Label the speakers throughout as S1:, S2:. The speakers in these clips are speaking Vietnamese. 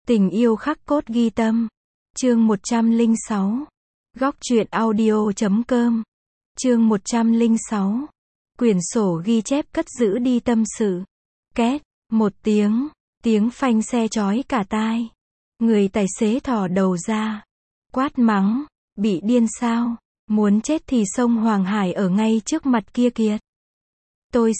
S1: Tình yêu khắc cốt ghi tâm. Chương 106. Góc truyện audio.com. Chương 106. Quyển sổ ghi chép cất giữ đi tâm sự. Két, một tiếng phanh xe chói cả tai. Người tài xế thò đầu ra, quát mắng, bị điên sao, muốn chết thì sông Hoàng Hải ở ngay trước mặt kia kìa. Tôi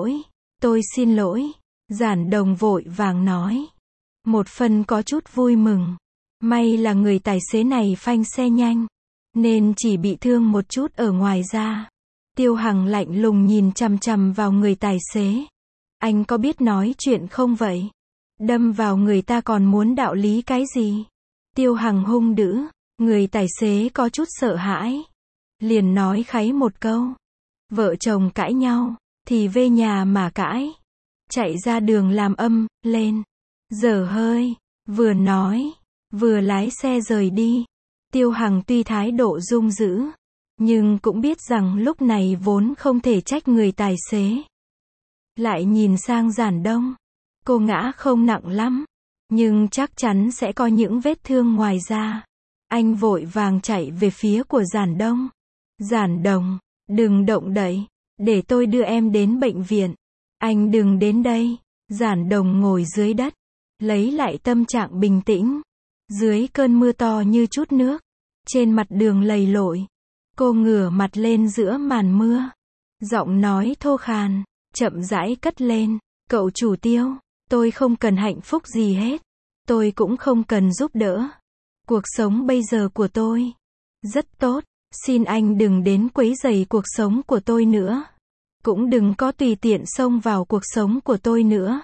S1: xin lỗi, Giản Đồng vội vàng nói. Một phần có chút vui mừng. May là người tài xế này phanh xe nhanh, nên chỉ bị thương một chút ở ngoài da. Tiêu Hằng lạnh lùng nhìn chằm chằm vào người tài xế. Anh có biết nói chuyện không vậy? Đâm vào người ta còn muốn đạo lý cái gì? Tiêu Hằng hung dữ. Người tài xế có chút sợ hãi, liền nói kháy một câu. Vợ chồng cãi nhau, thì về nhà mà cãi. Chạy ra đường làm âm lên. Dở hơi, vừa nói, vừa lái xe rời đi. Tiêu Hằng tuy thái độ rung dữ, nhưng cũng biết rằng lúc này vốn không thể trách người tài xế. Lại nhìn sang Giản Đông. Cô ngã không nặng lắm, nhưng chắc chắn sẽ có những vết thương ngoài da. Anh vội vàng chạy về phía của Giản Đông. Giản Đồng, đừng động đậy, để tôi đưa em đến bệnh viện. Anh đừng đến đây. Giản Đồng ngồi dưới đất, lấy lại tâm trạng bình tĩnh. Dưới cơn mưa to như chút nước, trên mặt đường lầy lội, cô ngửa mặt lên giữa màn mưa. Giọng nói thô khàn, chậm rãi cất lên. Cậu chủ Tiêu, tôi không cần hạnh phúc gì hết. Tôi cũng không cần giúp đỡ. Cuộc sống bây giờ của tôi rất tốt. Xin anh đừng đến quấy rầy cuộc sống của tôi nữa. Cũng đừng có tùy tiện xông vào cuộc sống của tôi nữa.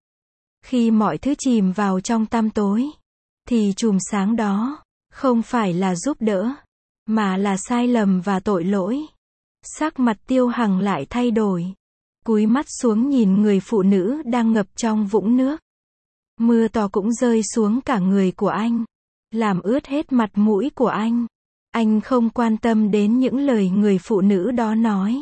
S1: Khi mọi thứ chìm vào trong tăm tối, thì chùm sáng đó không phải là giúp đỡ, mà là sai lầm và tội lỗi. Sắc mặt Tiêu Hằng lại thay đổi, cúi mắt xuống nhìn người phụ nữ đang ngập trong vũng nước. Mưa to cũng rơi xuống cả người của anh, làm ướt hết mặt mũi của anh. Anh không quan tâm đến những lời người phụ nữ đó nói,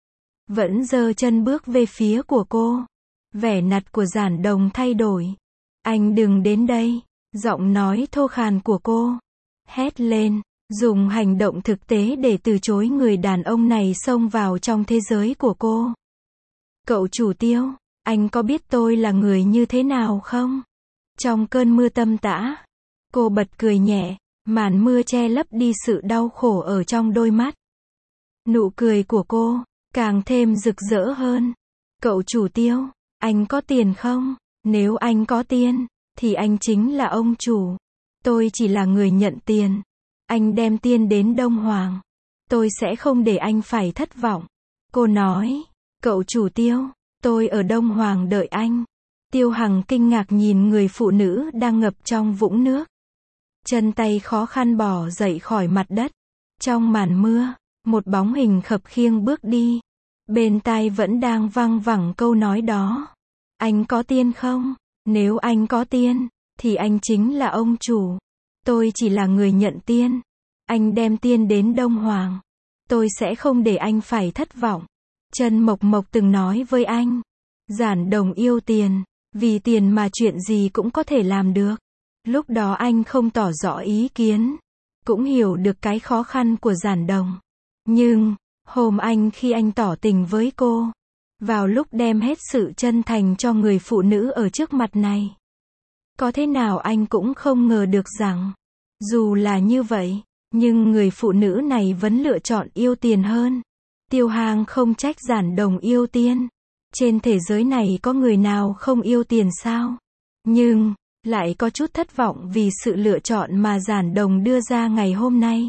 S1: vẫn giơ chân bước về phía của cô. Vẻ mặt của Giản Đồng thay đổi. Anh đừng đến đây. Giọng nói thô khàn của cô hét lên, dùng hành động thực tế để từ chối người đàn ông này xông vào trong thế giới của cô. Cậu chủ Tiêu, anh có biết tôi là người như thế nào không? Trong cơn mưa tầm tã, cô bật cười nhẹ, màn mưa che lấp đi sự đau khổ ở trong đôi mắt. Nụ cười của cô càng thêm rực rỡ hơn. Cậu chủ Tiêu, anh có tiền không? Nếu anh có tiền, thì anh chính là ông chủ. Tôi chỉ là người nhận tiền. Anh đem tiền đến Đông Hoàng, tôi sẽ không để anh phải thất vọng. Cô nói, cậu chủ Tiêu, tôi ở Đông Hoàng đợi anh. Tiêu Hằng kinh ngạc nhìn người phụ nữ đang ngập trong vũng nước. Chân tay khó khăn bò dậy khỏi mặt đất. Trong màn mưa, một bóng hình khập khiễng bước đi. Bên tai vẫn đang văng vẳng câu nói đó. Anh có tiền không? Nếu anh có tiền, thì anh chính là ông chủ. Tôi chỉ là người nhận tiền. Anh đem tiền đến Đông Hoàng, tôi sẽ không để anh phải thất vọng. Trần Mộc Mộc từng nói với anh, Giản Đồng yêu tiền, vì tiền mà chuyện gì cũng có thể làm được. Lúc đó anh không tỏ rõ ý kiến, cũng hiểu được cái khó khăn của Giản Đồng. Nhưng, khi anh tỏ tình với cô, vào lúc đem hết sự chân thành cho người phụ nữ ở trước mặt này, có thế nào anh cũng không ngờ được rằng, dù là như vậy, nhưng người phụ nữ này vẫn lựa chọn yêu tiền hơn. Tiêu Hằng không trách Giản Đồng yêu tiền. Trên thế giới này có người nào không yêu tiền sao? Nhưng, lại có chút thất vọng vì sự lựa chọn mà Giản Đồng đưa ra ngày hôm nay.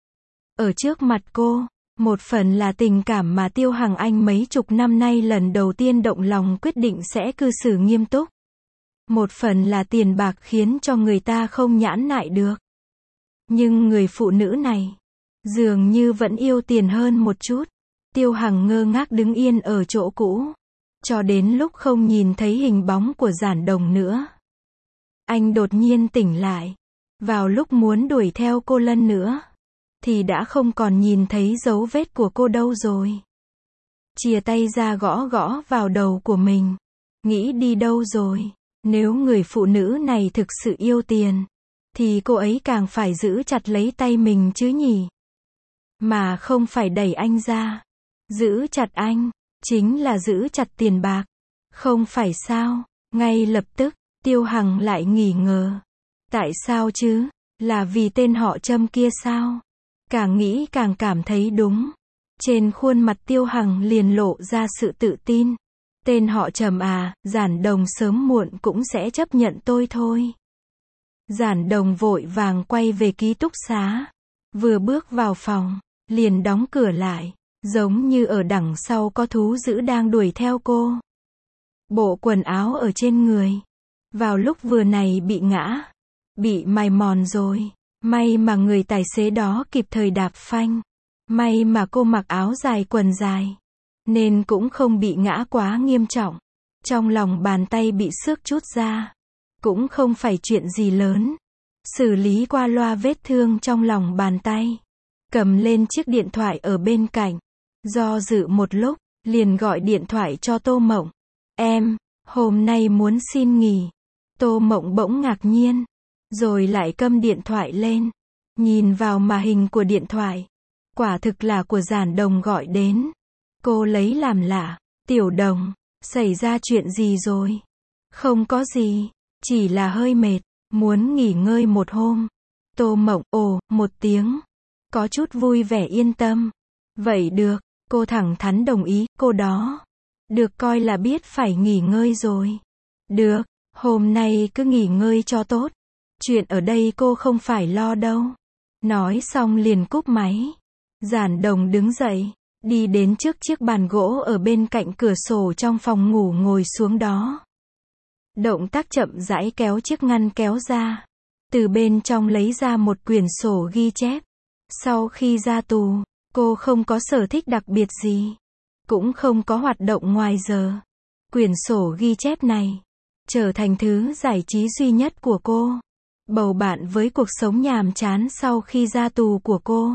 S1: Ở trước mặt cô, một phần là tình cảm mà Tiêu Hằng anh mấy chục năm nay lần đầu tiên động lòng quyết định sẽ cư xử nghiêm túc. Một phần là tiền bạc khiến cho người ta không nhãn nại được. Nhưng người phụ nữ này, dường như vẫn yêu tiền hơn một chút. Tiêu Hằng ngơ ngác đứng yên ở chỗ cũ, cho đến lúc không nhìn thấy hình bóng của Giản Đồng nữa. Anh đột nhiên tỉnh lại. Vào lúc muốn đuổi theo cô lần nữa, thì đã không còn nhìn thấy dấu vết của cô đâu rồi. Chìa tay ra gõ gõ vào đầu của mình. Nghĩ đi đâu rồi? Nếu người phụ nữ này thực sự yêu tiền, thì cô ấy càng phải giữ chặt lấy tay mình chứ nhỉ? Mà không phải đẩy anh ra. Giữ chặt anh, chính là giữ chặt tiền bạc. Không phải sao? Ngay lập tức, Tiêu Hằng lại nghi ngờ. Tại sao chứ? Là vì tên họ Trâm kia sao? Càng nghĩ càng cảm thấy đúng. Trên khuôn mặt Tiêu Hằng liền lộ ra sự tự tin. Tên họ Trầm à, Giản Đồng sớm muộn cũng sẽ chấp nhận tôi thôi. Giản Đồng vội vàng quay về ký túc xá. Vừa bước vào phòng, liền đóng cửa lại. Giống như ở đằng sau có thú dữ đang đuổi theo cô. Bộ quần áo ở trên người. Vào lúc vừa này bị ngã. Bị mài mòn rồi. May mà người tài xế đó kịp thời đạp phanh. May mà cô mặc áo dài quần dài. Nên cũng không bị ngã quá nghiêm trọng. Trong lòng bàn tay bị xước chút ra. Cũng không phải chuyện gì lớn. Xử lý qua loa vết thương trong lòng bàn tay. Cầm lên chiếc điện thoại ở bên cạnh. Do dự một lúc, liền gọi điện thoại cho Tô Mộng. Em, hôm nay muốn xin nghỉ. Tô Mộng bỗng ngạc nhiên. Rồi lại câm điện thoại lên. Nhìn vào màn hình của điện thoại. Quả thực là của Giản Đồng gọi đến. Cô lấy làm lạ. Tiểu Đồng, xảy ra chuyện gì rồi? Không có gì, chỉ là hơi mệt, muốn nghỉ ngơi một hôm. Tô Mộng, ồ, một tiếng. Có chút vui vẻ yên tâm. Vậy được, cô thẳng thắn đồng ý, cô đó. Được coi là biết phải nghỉ ngơi rồi. Được, hôm nay cứ nghỉ ngơi cho tốt. Chuyện ở đây cô không phải lo đâu. Nói xong liền cúp máy. Giản Đồng đứng dậy. Đi đến trước chiếc bàn gỗ ở bên cạnh cửa sổ trong phòng ngủ ngồi xuống đó. Động tác chậm rãi kéo chiếc ngăn kéo ra. Từ bên trong lấy ra một quyển sổ ghi chép. Sau khi ra tù, cô không có sở thích đặc biệt gì. Cũng không có hoạt động ngoài giờ. Quyển sổ ghi chép này trở thành thứ giải trí duy nhất của cô. Bầu bạn với cuộc sống nhàm chán sau khi ra tù của cô.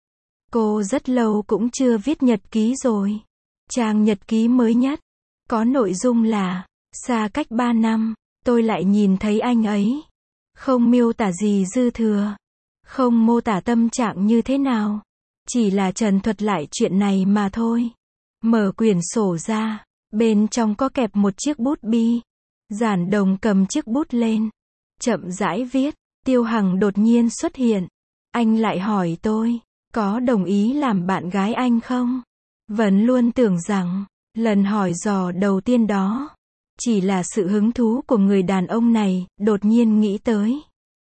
S1: Cô rất lâu cũng chưa viết nhật ký rồi. Trang nhật ký mới nhất có nội dung là: xa cách 3 năm, tôi lại nhìn thấy anh ấy. Không miêu tả gì dư thừa. Không mô tả tâm trạng như thế nào. Chỉ là trần thuật lại chuyện này mà thôi. Mở quyển sổ ra. Bên trong có kẹp một chiếc bút bi. Giản Đồng cầm chiếc bút lên. Chậm rãi viết. Tiêu Hằng đột nhiên xuất hiện. Anh lại hỏi tôi. Có đồng ý làm bạn gái anh không? Vẫn luôn tưởng rằng, lần hỏi dò đầu tiên đó, chỉ là sự hứng thú của người đàn ông này, đột nhiên nghĩ tới.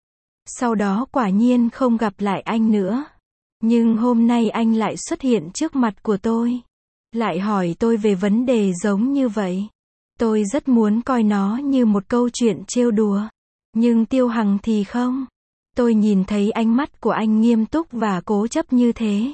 S1: Sau đó quả nhiên không gặp lại anh nữa. Nhưng hôm nay anh lại xuất hiện trước mặt của tôi. Lại hỏi tôi về vấn đề giống như vậy. Tôi rất muốn coi nó như một câu chuyện trêu đùa. Nhưng Tiêu Hằng thì không. Tôi nhìn thấy ánh mắt của anh nghiêm túc và cố chấp như thế.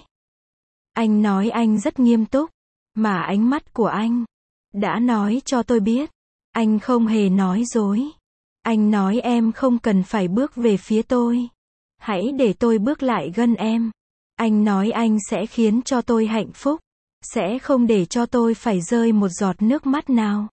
S1: Anh nói anh rất nghiêm túc. Mà ánh mắt của anh đã nói cho tôi biết. Anh không hề nói dối. Anh nói em không cần phải bước về phía tôi. Hãy để tôi bước lại gần em. Anh nói anh sẽ khiến cho tôi hạnh phúc. Sẽ không để cho tôi phải rơi một giọt nước mắt nào.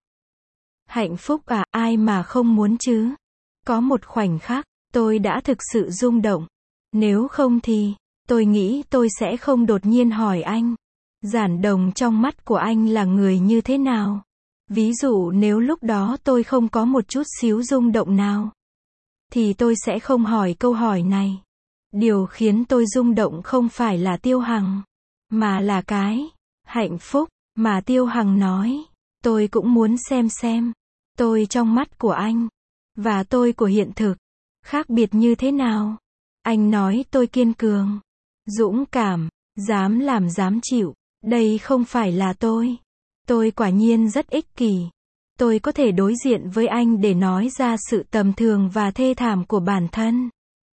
S1: Hạnh phúc à, ai mà không muốn chứ. Có một khoảnh khắc, tôi đã thực sự rung động. Nếu không thì, tôi nghĩ tôi sẽ không đột nhiên hỏi anh. Giản Đồng trong mắt của anh là người như thế nào? Ví dụ nếu lúc đó tôi không có một chút xíu rung động nào, thì tôi sẽ không hỏi câu hỏi này. Điều khiến tôi rung động không phải là Tiêu Hằng, mà là cái hạnh phúc mà Tiêu Hằng nói. Tôi cũng muốn xem tôi trong mắt của anh và tôi của hiện thực khác biệt như thế nào. Anh nói tôi kiên cường, dũng cảm, dám làm dám chịu. Đây không phải là tôi. Tôi quả nhiên rất ích kỷ. Tôi có thể đối diện với anh để nói ra sự tầm thường và thê thảm của bản thân.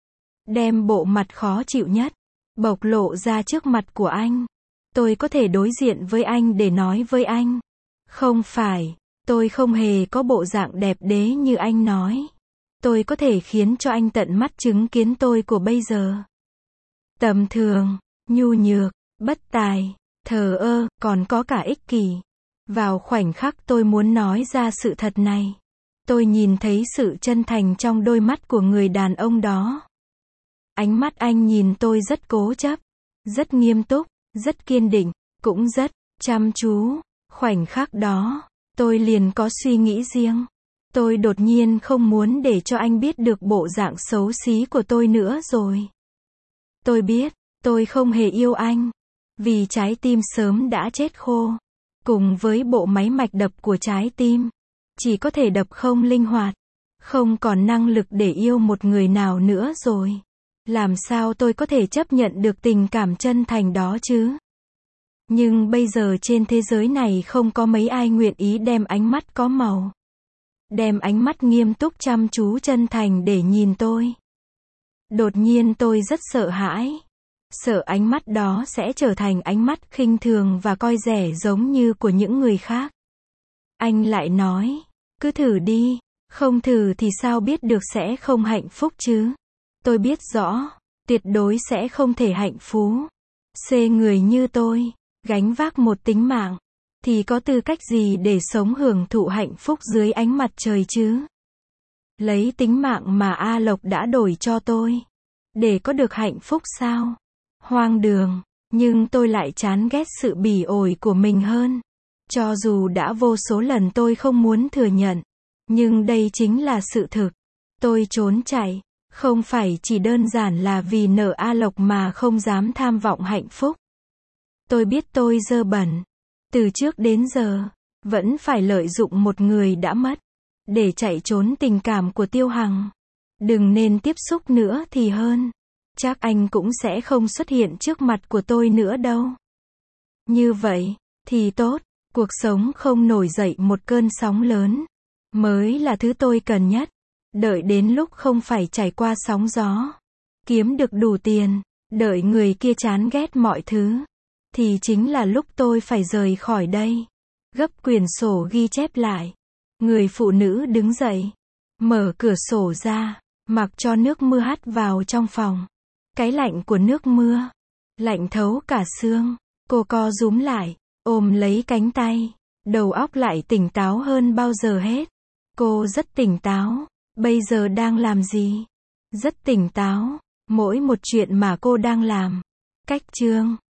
S1: Đem bộ mặt khó chịu nhất bộc lộ ra trước mặt của anh. Tôi có thể đối diện với anh để nói với anh. Không phải, tôi không hề có bộ dạng đẹp đẽ như anh nói. Tôi có thể khiến cho anh tận mắt chứng kiến tôi của bây giờ. Tầm thường, nhu nhược, bất tài, thờ ơ, còn có cả ích kỷ. Vào khoảnh khắc tôi muốn nói ra sự thật này, Tôi nhìn thấy sự chân thành trong đôi mắt của người đàn ông đó. Ánh mắt anh nhìn tôi rất cố chấp, rất nghiêm túc, rất kiên định, cũng rất chăm chú. Khoảnh khắc đó, tôi liền có suy nghĩ riêng. Tôi đột nhiên không muốn để cho anh biết được bộ dạng xấu xí của tôi nữa rồi. Tôi biết, tôi không hề yêu anh. Vì trái tim sớm đã chết khô. Cùng với bộ máy mạch đập của trái tim, chỉ có thể đập không linh hoạt. Không còn năng lực để yêu một người nào nữa rồi. Làm sao tôi có thể chấp nhận được tình cảm chân thành đó chứ? Nhưng bây giờ trên thế giới này không có mấy ai nguyện ý đem ánh mắt có màu, đem ánh mắt nghiêm túc chăm chú chân thành để nhìn tôi. Đột nhiên tôi rất sợ hãi. Sợ ánh mắt đó sẽ trở thành ánh mắt khinh thường và coi rẻ giống như của những người khác. Anh lại nói, cứ thử đi, không thử thì sao biết được sẽ không hạnh phúc chứ? Tôi biết rõ, tuyệt đối sẽ không thể hạnh phúc. Người như tôi, gánh vác một tính mạng, thì có tư cách gì để sống hưởng thụ hạnh phúc dưới ánh mặt trời chứ? Lấy tính mạng mà A Lộc đã đổi cho tôi, để có được hạnh phúc sao? Hoang đường, nhưng tôi lại chán ghét sự bỉ ổi của mình hơn. Cho dù đã vô số lần tôi không muốn thừa nhận, nhưng đây chính là sự thực. Tôi trốn chạy, không phải chỉ đơn giản là vì nợ A Lộc mà không dám tham vọng hạnh phúc. Tôi biết tôi dơ bẩn. Từ trước đến giờ, vẫn phải lợi dụng một người đã mất, để chạy trốn tình cảm của Tiêu Hằng. Đừng nên tiếp xúc nữa thì hơn. Chắc anh cũng sẽ không xuất hiện trước mặt của tôi nữa đâu. Như vậy, thì tốt, cuộc sống không nổi dậy một cơn sóng lớn, mới là thứ tôi cần nhất. Đợi đến lúc không phải trải qua sóng gió, kiếm được đủ tiền, đợi người kia chán ghét mọi thứ, thì chính là lúc tôi phải rời khỏi đây. Gấp quyển sổ ghi chép lại. Người phụ nữ đứng dậy, mở cửa sổ ra, mặc cho nước mưa hắt vào trong phòng. Cái lạnh của nước mưa, lạnh thấu cả xương. Cô co rúm lại, ôm lấy cánh tay, đầu óc lại tỉnh táo hơn bao giờ hết. Cô rất tỉnh táo, bây giờ đang làm gì? Rất tỉnh táo, mỗi một chuyện mà cô đang làm. Cách chương